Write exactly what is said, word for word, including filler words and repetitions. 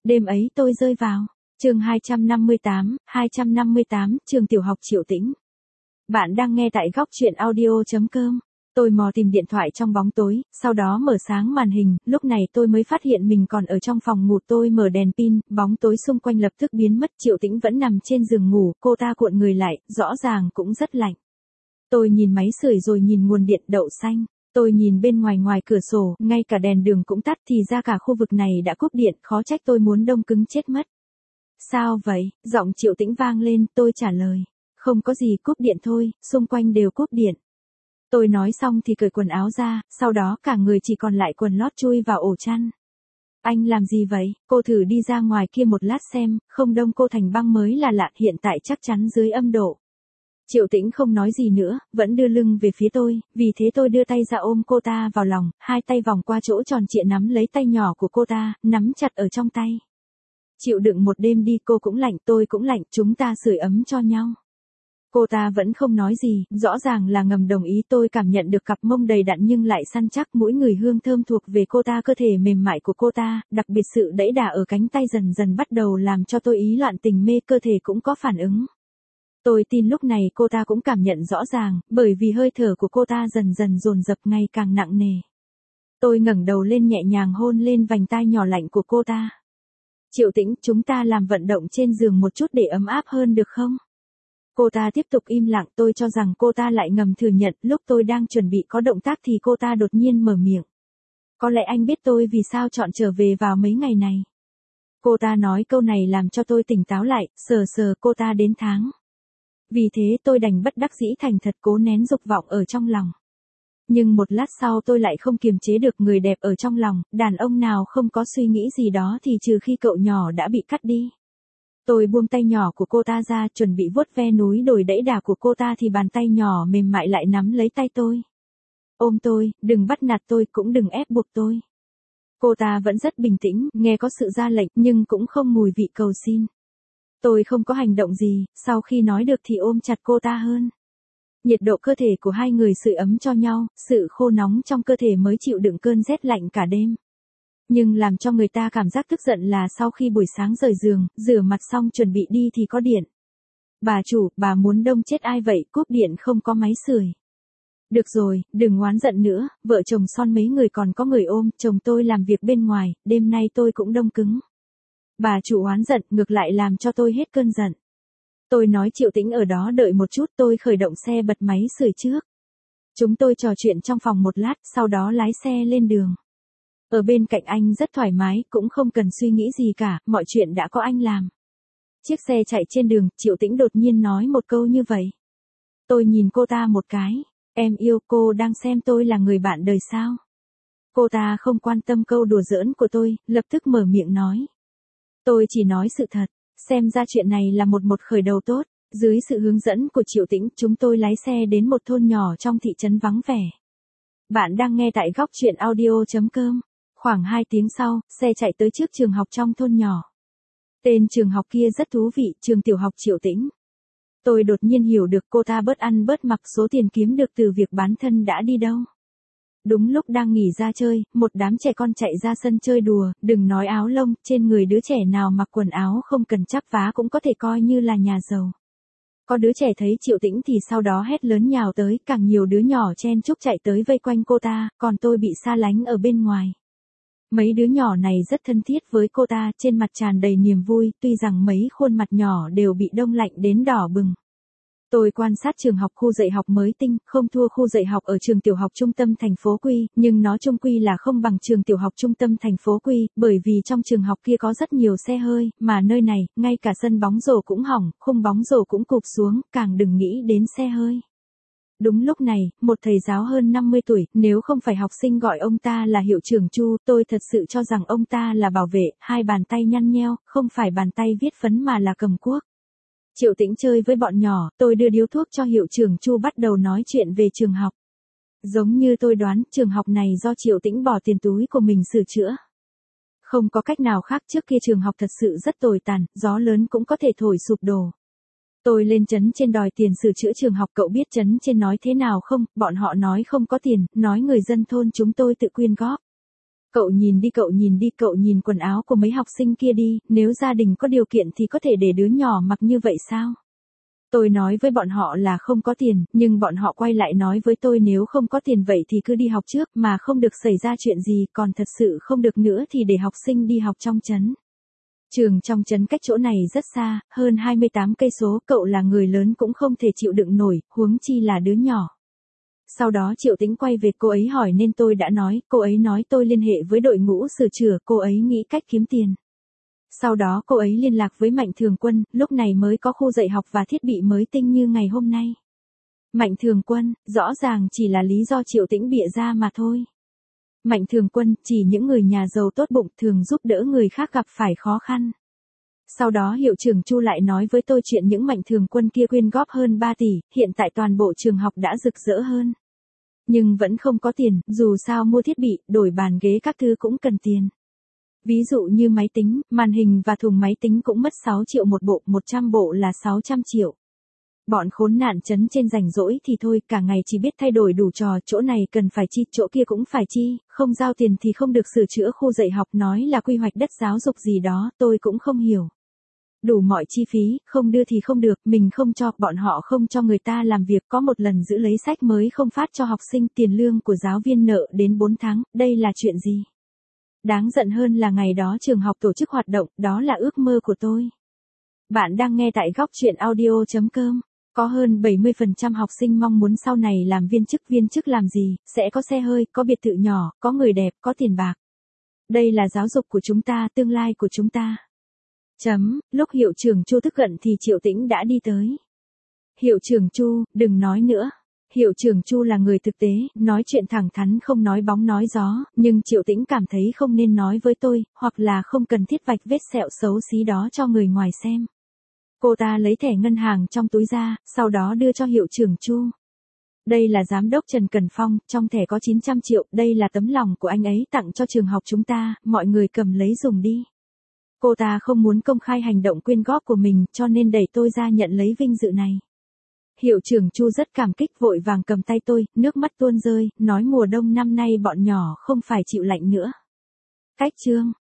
Đêm ấy tôi rơi vào. Chương hai trăm năm mươi tám, hai trăm năm mươi tám, trường tiểu học Triệu Tĩnh. Bạn đang nghe tại góc truyện audio chấm com. Tôi mò tìm điện thoại trong bóng tối, sau đó mở sáng màn hình, lúc này tôi mới phát hiện mình còn ở trong phòng ngủ. Tôi mở đèn pin, bóng tối xung quanh lập tức biến mất. Triệu Tĩnh vẫn nằm trên giường ngủ, cô ta cuộn người lại, rõ ràng cũng rất lạnh. Tôi nhìn máy sưởi rồi nhìn nguồn điện đậu xanh. Tôi nhìn bên ngoài ngoài cửa sổ, ngay cả đèn đường cũng tắt, thì ra cả khu vực này đã cúp điện, khó trách tôi muốn đông cứng chết mất. Sao vậy? Giọng Triệu Tĩnh vang lên, tôi trả lời. Không có gì, cúp điện thôi, xung quanh đều cúp điện. Tôi nói xong thì cởi quần áo ra, sau đó cả người chỉ còn lại quần lót chui vào ổ chăn. Anh làm gì vậy? Cô thử đi ra ngoài kia một lát xem, không đông cô thành băng mới là lạ, hiện tại chắc chắn dưới âm độ. Triệu Tĩnh không nói gì nữa, vẫn đưa lưng về phía tôi, vì thế tôi đưa tay ra ôm cô ta vào lòng, hai tay vòng qua chỗ tròn trịa nắm lấy tay nhỏ của cô ta, nắm chặt ở trong tay. Chịu đựng một đêm đi, cô cũng lạnh, tôi cũng lạnh, chúng ta sưởi ấm cho nhau. Cô ta vẫn không nói gì, rõ ràng là ngầm đồng ý. Tôi cảm nhận được cặp mông đầy đặn nhưng lại săn chắc, mỗi người hương thơm thuộc về cô ta, cơ thể mềm mại của cô ta, đặc biệt sự đẫy đà ở cánh tay dần dần bắt đầu làm cho tôi ý loạn tình mê, cơ thể cũng có phản ứng. Tôi tin lúc này cô ta cũng cảm nhận rõ ràng, bởi vì hơi thở của cô ta dần dần dồn dập ngày càng nặng nề. Tôi ngẩng đầu lên nhẹ nhàng hôn lên vành tai nhỏ lạnh của cô ta. Triệu Tĩnh, chúng ta làm vận động trên giường một chút để ấm áp hơn được không? Cô ta tiếp tục im lặng, tôi cho rằng cô ta lại ngầm thừa nhận. Lúc tôi đang chuẩn bị có động tác thì cô ta đột nhiên mở miệng. Có lẽ anh biết tôi vì sao chọn trở về vào mấy ngày này. Cô ta nói câu này làm cho tôi tỉnh táo lại, sờ sờ cô ta đến tháng. Vì thế tôi đành bất đắc dĩ thành thật cố nén dục vọng ở trong lòng. Nhưng một lát sau tôi lại không kiềm chế được, người đẹp ở trong lòng, đàn ông nào không có suy nghĩ gì đó thì trừ khi cậu nhỏ đã bị cắt đi. Tôi buông tay nhỏ của cô ta ra, chuẩn bị vuốt ve núi đồi đẫy đà của cô ta thì bàn tay nhỏ mềm mại lại nắm lấy tay tôi. Ôm tôi, đừng bắt nạt tôi, cũng đừng ép buộc tôi. Cô ta vẫn rất bình tĩnh, nghe có sự ra lệnh nhưng cũng không mùi vị cầu xin. Tôi không có hành động gì, sau khi nói được thì ôm chặt cô ta hơn. Nhiệt độ cơ thể của hai người sưởi ấm cho nhau, sự khô nóng trong cơ thể mới chịu đựng cơn rét lạnh cả đêm. Nhưng làm cho người ta cảm giác tức giận là sau khi buổi sáng rời giường, rửa mặt xong chuẩn bị đi thì có điện. Bà chủ, bà muốn đông chết ai vậy, cúp điện không có máy sưởi. Được rồi, đừng oán giận nữa, vợ chồng son mấy người còn có người ôm, chồng tôi làm việc bên ngoài, đêm nay tôi cũng đông cứng. Bà chủ oán giận, ngược lại làm cho tôi hết cơn giận. Tôi nói Triệu Tĩnh ở đó đợi một chút, tôi khởi động xe bật máy sưởi trước. Chúng tôi trò chuyện trong phòng một lát, sau đó lái xe lên đường. Ở bên cạnh anh rất thoải mái, cũng không cần suy nghĩ gì cả, mọi chuyện đã có anh làm. Chiếc xe chạy trên đường, Triệu Tĩnh đột nhiên nói một câu như vậy. Tôi nhìn cô ta một cái, em yêu, cô đang xem tôi là người bạn đời sao? Cô ta không quan tâm câu đùa giỡn của tôi, lập tức mở miệng nói. Tôi chỉ nói sự thật, xem ra chuyện này là một một khởi đầu tốt. Dưới sự hướng dẫn của Triệu Tĩnh, chúng tôi lái xe đến một thôn nhỏ trong thị trấn vắng vẻ. Bạn đang nghe tại góc truyện audio chấm com. Khoảng hai tiếng sau, xe chạy tới trước trường học trong thôn nhỏ. Tên trường học kia rất thú vị, trường tiểu học Triệu Tĩnh. Tôi đột nhiên hiểu được cô ta bớt ăn bớt mặc, số tiền kiếm được từ việc bán thân đã đi đâu. Đúng lúc đang nghỉ ra chơi, một đám trẻ con chạy ra sân chơi đùa, đừng nói áo lông, trên người đứa trẻ nào mặc quần áo không cần chắp vá cũng có thể coi như là nhà giàu. Có đứa trẻ thấy Triệu Tĩnh thì sau đó hét lớn nhào tới, càng nhiều đứa nhỏ chen chúc chạy tới vây quanh cô ta, còn tôi bị xa lánh ở bên ngoài. Mấy đứa nhỏ này rất thân thiết với cô ta, trên mặt tràn đầy niềm vui, tuy rằng mấy khuôn mặt nhỏ đều bị đông lạnh đến đỏ bừng. Tôi quan sát trường học, khu dạy học mới tinh, không thua khu dạy học ở trường tiểu học trung tâm thành phố Quy, nhưng nó chung quy là không bằng trường tiểu học trung tâm thành phố Quy, bởi vì trong trường học kia có rất nhiều xe hơi, mà nơi này, ngay cả sân bóng rổ cũng hỏng, khung bóng rổ cũng cụp xuống, càng đừng nghĩ đến xe hơi. Đúng lúc này, một thầy giáo hơn năm mươi tuổi, nếu không phải học sinh gọi ông ta là hiệu trưởng Chu, tôi thật sự cho rằng ông ta là bảo vệ, hai bàn tay nhăn nheo, không phải bàn tay viết phấn mà là cầm cuốc. Triệu Tĩnh chơi với bọn nhỏ, tôi đưa điếu thuốc cho hiệu trưởng Chu bắt đầu nói chuyện về trường học. Giống như tôi đoán, trường học này do Triệu Tĩnh bỏ tiền túi của mình sửa chữa. Không có cách nào khác, trước kia trường học thật sự rất tồi tàn, gió lớn cũng có thể thổi sụp đổ. Tôi lên trấn trên đòi tiền sửa chữa trường học, cậu biết trấn trên nói thế nào không? Bọn họ nói không có tiền, nói người dân thôn chúng tôi tự quyên góp. Cậu nhìn đi cậu nhìn đi cậu nhìn quần áo của mấy học sinh kia đi, nếu gia đình có điều kiện thì có thể để đứa nhỏ mặc như vậy sao? Tôi nói với bọn họ là không có tiền, nhưng bọn họ quay lại nói với tôi nếu không có tiền vậy thì cứ đi học trước mà không được xảy ra chuyện gì, còn thật sự không được nữa thì để học sinh đi học trong trấn. Trường trong trấn cách chỗ này rất xa, hơn hai mươi tám cây số, cậu là người lớn cũng không thể chịu đựng nổi, huống chi là đứa nhỏ. Sau đó Triệu Tĩnh quay về cô ấy hỏi nên tôi đã nói, cô ấy nói tôi liên hệ với đội ngũ sửa chữa, cô ấy nghĩ cách kiếm tiền. Sau đó cô ấy liên lạc với Mạnh Thường Quân, lúc này mới có khu dạy học và thiết bị mới tinh như ngày hôm nay. Mạnh Thường Quân, rõ ràng chỉ là lý do Triệu Tĩnh bịa ra mà thôi. Mạnh Thường Quân, chỉ những người nhà giàu tốt bụng thường giúp đỡ người khác gặp phải khó khăn. Sau đó hiệu trưởng Chu lại nói với tôi chuyện những Mạnh Thường Quân kia quyên góp hơn ba tỷ, hiện tại toàn bộ trường học đã rực rỡ hơn. Nhưng vẫn không có tiền, dù sao mua thiết bị, đổi bàn ghế các thứ cũng cần tiền. Ví dụ như máy tính, màn hình và thùng máy tính cũng mất sáu triệu một bộ, một trăm bộ là sáu trăm triệu. Bọn khốn nạn trấn trên rảnh rỗi thì thôi, cả ngày chỉ biết thay đổi đủ trò, chỗ này cần phải chi, chỗ kia cũng phải chi, không giao tiền thì không được sửa chữa khu dạy học, nói là quy hoạch đất giáo dục gì đó, tôi cũng không hiểu. Đủ mọi chi phí, không đưa thì không được, mình không cho, bọn họ không cho người ta làm việc, có một lần giữ lấy sách mới không phát cho học sinh, tiền lương của giáo viên nợ đến bốn tháng, đây là chuyện gì? Đáng giận hơn là ngày đó trường học tổ chức hoạt động, đó là ước mơ của tôi. Bạn đang nghe tại góc truyện audio chấm com. Có hơn bảy mươi phần trăm học sinh mong muốn sau này làm viên chức, viên chức làm gì, sẽ có xe hơi, có biệt thự nhỏ, có người đẹp, có tiền bạc. Đây là giáo dục của chúng ta, tương lai của chúng ta. Chấm, lúc hiệu trưởng Chu tức giận thì Triệu Tĩnh đã đi tới. Hiệu trưởng Chu, đừng nói nữa. Hiệu trưởng Chu là người thực tế, nói chuyện thẳng thắn không nói bóng nói gió, nhưng Triệu Tĩnh cảm thấy không nên nói với tôi, hoặc là không cần thiết vạch vết sẹo xấu xí đó cho người ngoài xem. Cô ta lấy thẻ ngân hàng trong túi ra, sau đó đưa cho hiệu trưởng Chu. Đây là giám đốc Trần Cần Phong, trong thẻ có chín trăm triệu, đây là tấm lòng của anh ấy tặng cho trường học chúng ta, mọi người cầm lấy dùng đi. Cô ta không muốn công khai hành động quyên góp của mình, cho nên đẩy tôi ra nhận lấy vinh dự này. Hiệu trưởng Chu rất cảm kích, vội vàng cầm tay tôi, nước mắt tuôn rơi, nói mùa đông năm nay bọn nhỏ không phải chịu lạnh nữa. Cách chương.